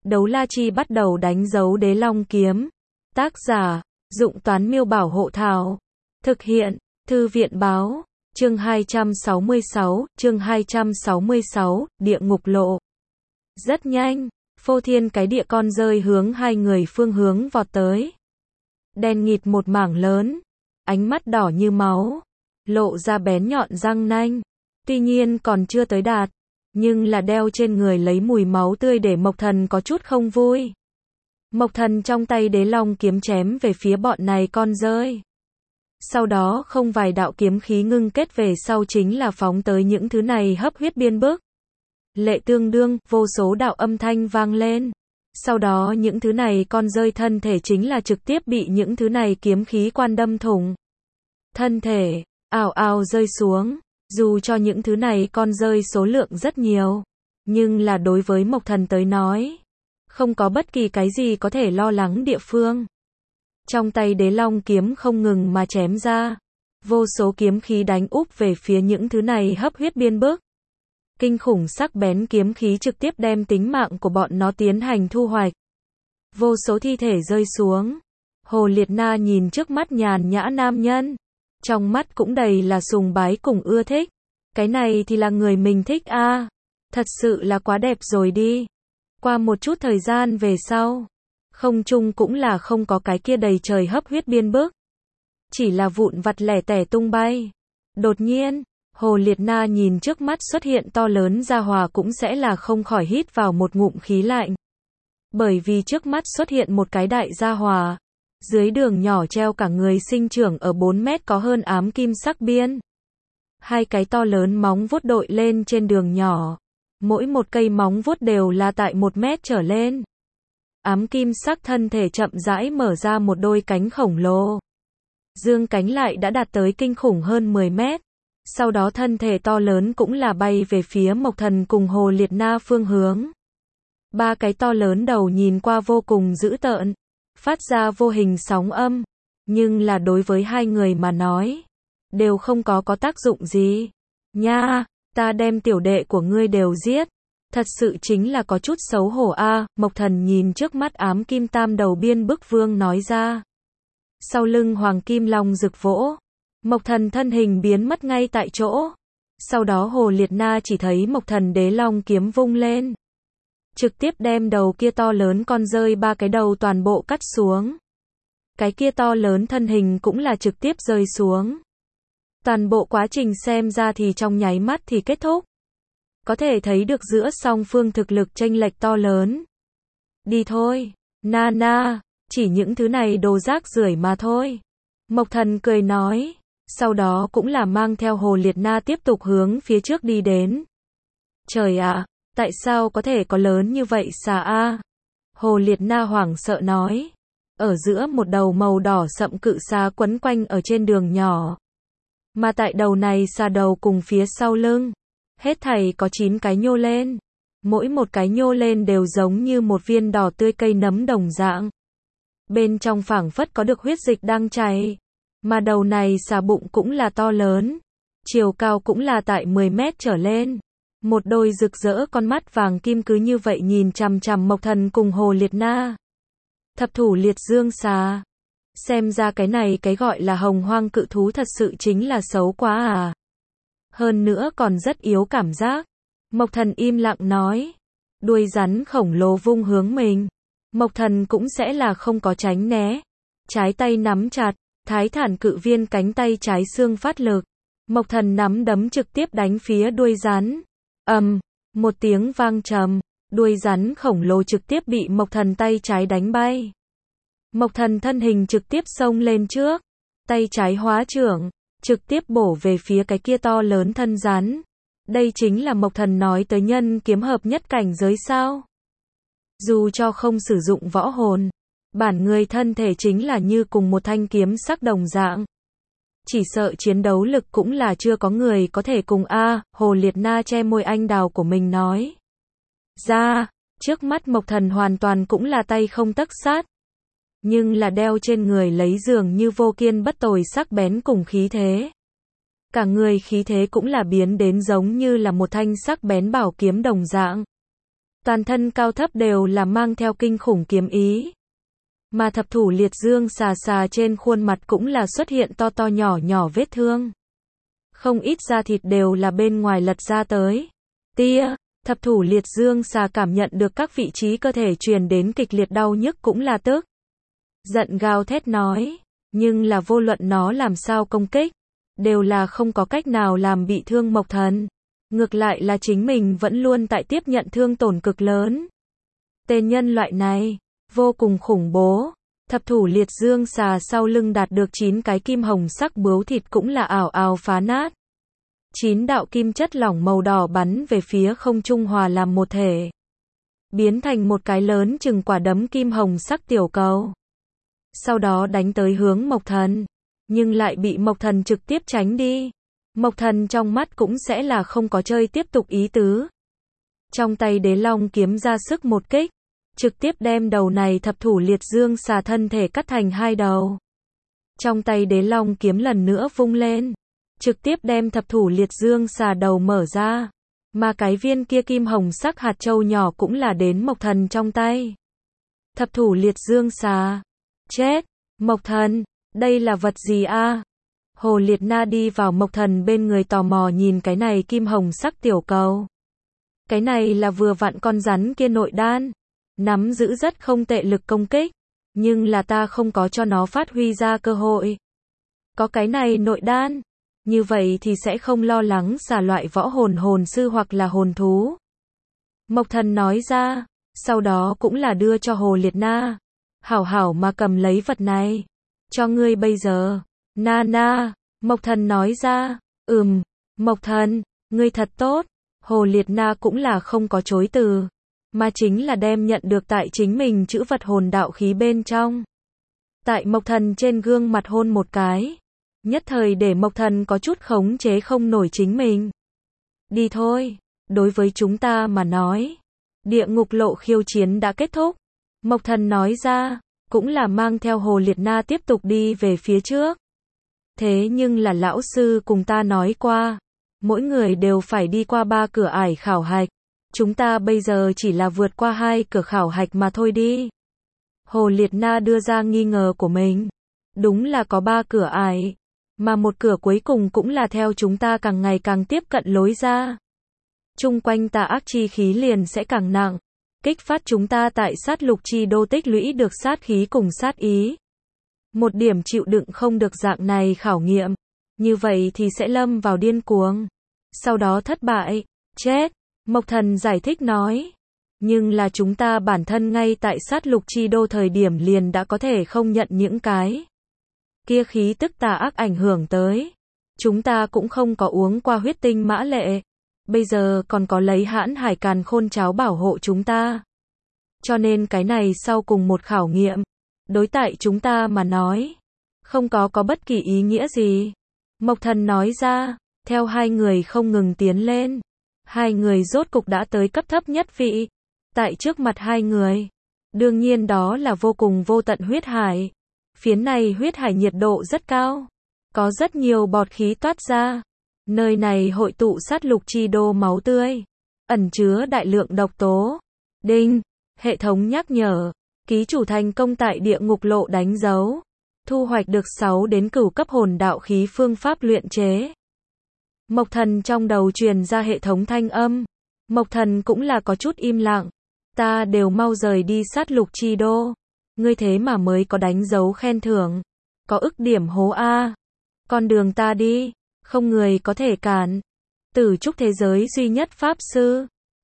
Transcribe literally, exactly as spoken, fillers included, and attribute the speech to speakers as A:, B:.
A: Đấu la chi bắt đầu đánh dấu đế long kiếm. Tác giả, Dụng Toán Miêu Bảo Hộ Thảo. Thực hiện, Thư viện Báo. Chương hai trăm sáu mươi sáu, chương hai trăm sáu mươi sáu, Địa Ngục Lộ. Rất nhanh, phô thiên cái địa con rơi hướng hai người phương hướng vọt tới. Đen nghịt một mảng lớn, ánh mắt đỏ như máu, lộ ra bén nhọn răng nanh. Tuy nhiên còn chưa tới đạt, nhưng là đeo trên người lấy mùi máu tươi để Mộc Thần có chút không vui. Mộc Thần trong tay đế long kiếm chém về phía bọn này con rơi. Sau đó không vài đạo kiếm khí ngưng kết về sau chính là phóng tới những thứ này hấp huyết biên bức. Lệ tương đương, vô số đạo âm thanh vang lên. Sau đó những thứ này con rơi thân thể chính là trực tiếp bị những thứ này kiếm khí quan đâm thủng. Thân thể, ào ào rơi xuống. Dù cho những thứ này con rơi số lượng rất nhiều, nhưng là đối với Mộc Thần tới nói, không có bất kỳ cái gì có thể lo lắng địa phương. Trong tay đế long kiếm không ngừng mà chém ra, vô số kiếm khí đánh úp về phía những thứ này hấp huyết biên bức. Kinh khủng sắc bén kiếm khí trực tiếp đem tính mạng của bọn nó tiến hành thu hoạch. Vô số thi thể rơi xuống. Hồ Liệt Na nhìn trước mắt nhàn nhã nam nhân, trong mắt cũng đầy là sùng bái cùng ưa thích. Cái này thì là người mình thích a, à. Thật sự là quá đẹp rồi đi. Qua một chút thời gian về sau, không trung cũng là không có cái kia đầy trời hấp huyết biên bức, chỉ là vụn vặt lẻ tẻ tung bay. Đột nhiên, Hồ Liệt Na nhìn trước mắt xuất hiện to lớn gia hỏa cũng sẽ là không khỏi hít vào một ngụm khí lạnh. Bởi vì trước mắt xuất hiện một cái đại gia hỏa. Dưới đường nhỏ treo cả người sinh trưởng ở bốn mét có hơn ám kim sắc biên. Hai cái to lớn móng vuốt đội lên trên đường nhỏ. Mỗi một cây móng vuốt đều là tại một mét trở lên. Ám kim sắc thân thể chậm rãi mở ra một đôi cánh khổng lồ. Dương cánh lại đã đạt tới kinh khủng hơn mười mét. Sau đó thân thể to lớn cũng là bay về phía Mộc Thần cùng Hồ Liệt Na phương hướng. Ba cái to lớn đầu nhìn qua vô cùng dữ tợn, phát ra vô hình sóng âm, nhưng là đối với hai người mà nói, đều không có có tác dụng gì. Nha, ta đem tiểu đệ của ngươi đều giết, thật sự chính là có chút xấu hổ a, à. Mộc Thần nhìn trước mắt ám kim tam đầu biên bức vương nói ra. Sau lưng hoàng kim long rực vỗ, Mộc Thần thân hình biến mất ngay tại chỗ. Sau đó Hồ Liệt Na chỉ thấy Mộc Thần đế long kiếm vung lên, trực tiếp đem đầu kia to lớn con rơi ba cái đầu toàn bộ cắt xuống. Cái kia to lớn thân hình cũng là trực tiếp rơi xuống. Toàn bộ quá trình xem ra thì trong nháy mắt thì kết thúc. Có thể thấy được giữa song phương thực lực chênh lệch to lớn. Đi thôi, na na, chỉ những thứ này đồ rác rưởi mà thôi. Mộc Thần cười nói, sau đó cũng là mang theo Hồ Liệt Na tiếp tục hướng phía trước đi đến. Trời ạ! À, tại sao có thể có lớn như vậy xà a? Hồ Liệt Na hoảng sợ nói. Ở giữa một đầu màu đỏ sậm cự xà quấn quanh ở trên đường nhỏ. Mà tại đầu này xà đầu cùng phía sau lưng, hết thảy có chín cái nhô lên. Mỗi một cái nhô lên đều giống như một viên đỏ tươi cây nấm đồng dạng. Bên trong phảng phất có được huyết dịch đang chảy. Mà đầu này xà bụng cũng là to lớn. Chiều cao cũng là tại mười mét trở lên. Một đôi rực rỡ con mắt vàng kim cứ như vậy nhìn chằm chằm Mộc Thần cùng Hồ Liệt Na. Thập thủ liệt dương xà. Xem ra cái này cái gọi là hồng hoang cự thú thật sự chính là xấu quá à. Hơn nữa còn rất yếu cảm giác. Mộc Thần im lặng nói. Đuôi rắn khổng lồ vung hướng mình. Mộc Thần cũng sẽ là không có tránh né. Trái tay nắm chặt, thái thản cự viên cánh tay trái xương phát lực. Mộc Thần nắm đấm trực tiếp đánh phía đuôi rắn. Ầm, um, một tiếng vang trầm, đuôi rắn khổng lồ trực tiếp bị Mộc Thần tay trái đánh bay. Mộc Thần thân hình trực tiếp xông lên trước, tay trái hóa trưởng, trực tiếp bổ về phía cái kia to lớn thân rắn. Đây chính là Mộc Thần nói tới nhân kiếm hợp nhất cảnh giới sao? Dù cho không sử dụng võ hồn, bản người thân thể chính là như cùng một thanh kiếm sắc đồng dạng. Chỉ sợ chiến đấu lực cũng là chưa có người có thể cùng a, à, Hồ Liệt Na che môi anh đào của mình nói. Ra, trước mắt Mộc Thần hoàn toàn cũng là tay không tấc sát. Nhưng là đeo trên người lấy dường như vô kiên bất tồi sắc bén cùng khí thế. Cả người khí thế cũng là biến đến giống như là một thanh sắc bén bảo kiếm đồng dạng. Toàn thân cao thấp đều là mang theo kinh khủng kiếm ý. Mà thập thủ liệt dương xà xà trên khuôn mặt cũng là xuất hiện to to nhỏ nhỏ vết thương. Không ít da thịt đều là bên ngoài lật ra tới. Tia, thập thủ liệt dương xà cảm nhận được các vị trí cơ thể truyền đến kịch liệt đau nhức cũng là tức. Giận gào thét nói, nhưng là vô luận nó làm sao công kích, đều là không có cách nào làm bị thương Mộc Thần. Ngược lại là chính mình vẫn luôn tại tiếp nhận thương tổn cực lớn. Tên nhân loại này, vô cùng khủng bố. Thập thủ liệt dương xà sau lưng đạt được chín cái kim hồng sắc bướu thịt cũng là ảo ảo phá nát. Chín đạo kim chất lỏng màu đỏ bắn về phía không trung hòa làm một thể. Biến thành một cái lớn chừng quả đấm kim hồng sắc tiểu cầu. Sau đó đánh tới hướng Mộc Thần. Nhưng lại bị Mộc Thần trực tiếp tránh đi. Mộc Thần trong mắt cũng sẽ là không có chơi tiếp tục ý tứ. Trong tay đế long kiếm ra sức một kích. Trực tiếp đem đầu này thập thủ liệt dương xà thân thể cắt thành hai đầu. Trong tay đế long kiếm lần nữa vung lên. Trực tiếp đem thập thủ liệt dương xà đầu mở ra. Mà cái viên kia kim hồng sắc hạt châu nhỏ cũng là đến Mộc Thần trong tay. Thập thủ liệt dương xà. Chết! Mộc Thần, đây là vật gì a? Hồ Liệt Na đi vào Mộc Thần bên người tò mò nhìn cái này kim hồng sắc tiểu cầu. Cái này là vừa vặn con rắn kia nội đan. Nắm giữ rất không tệ lực công kích. Nhưng là ta không có cho nó phát huy ra cơ hội. Có cái này nội đan. Như vậy thì sẽ không lo lắng xà loại võ hồn hồn sư hoặc là hồn thú. Mộc Thần nói ra. Sau đó cũng là đưa cho Hồ Liệt Na. Hảo hảo mà cầm lấy vật này. Cho ngươi bây giờ. Na na. Mộc Thần nói ra. Ừm. Mộc Thần, ngươi thật tốt. Hồ Liệt Na cũng là không có chối từ. Mà chính là đem nhận được tại chính mình chữ vật hồn đạo khí bên trong. Tại Mộc Thần trên gương mặt hôn một cái. Nhất thời để Mộc Thần có chút khống chế không nổi chính mình. Đi thôi. Đối với chúng ta mà nói. Địa ngục lộ khiêu chiến đã kết thúc. Mộc Thần nói ra. Cũng là mang theo Hồ Liệt Na tiếp tục đi về phía trước. Thế nhưng là lão sư cùng ta nói qua. Mỗi người đều phải đi qua ba cửa ải khảo hạch. Chúng ta bây giờ chỉ là vượt qua hai cửa khảo hạch mà thôi đi. Hồ Liệt Na đưa ra nghi ngờ của mình. Đúng là có ba cửa ải. Mà một cửa cuối cùng cũng là theo chúng ta càng ngày càng tiếp cận lối ra. Chung quanh tà ác chi khí liền sẽ càng nặng. Kích phát chúng ta tại sát lục chi đô tích lũy được sát khí cùng sát ý. Một điểm chịu đựng không được dạng này khảo nghiệm. Như vậy thì sẽ lâm vào điên cuồng. Sau đó thất bại. Chết. Mộc Thần giải thích nói. Nhưng là chúng ta bản thân ngay tại sát lục chi đô thời điểm liền đã có thể không nhận những cái kia khí tức tà ác ảnh hưởng tới. Chúng ta cũng không có uống qua huyết tinh mã lệ. Bây giờ còn có lấy hãn hải càn khôn cháo bảo hộ chúng ta. Cho nên cái này sau cùng một khảo nghiệm. Đối tại chúng ta mà nói. Không có có bất kỳ ý nghĩa gì. Mộc Thần nói ra. Theo hai người không ngừng tiến lên. Hai người rốt cục đã tới cấp thấp nhất vị. Tại trước mặt hai người. Đương nhiên đó là vô cùng vô tận huyết hải. Phiến này huyết hải nhiệt độ rất cao. Có rất nhiều bọt khí toát ra. Nơi này hội tụ sát lục chi đô máu tươi. Ẩn chứa đại lượng độc tố. Đinh. Hệ thống nhắc nhở. Ký chủ thành công tại địa ngục lộ đánh dấu. Thu hoạch được sáu đến cửu cấp hồn đạo khí phương pháp luyện chế. Mộc Thần trong đầu truyền ra hệ thống thanh âm. Mộc Thần cũng là có chút im lặng. Ta đều mau rời đi sát lục chi đô. Ngươi thế mà mới có đánh dấu khen thưởng. Có ức điểm hố A. Con đường ta đi. Không người có thể cản. Tử trúc thế giới duy nhất pháp sư.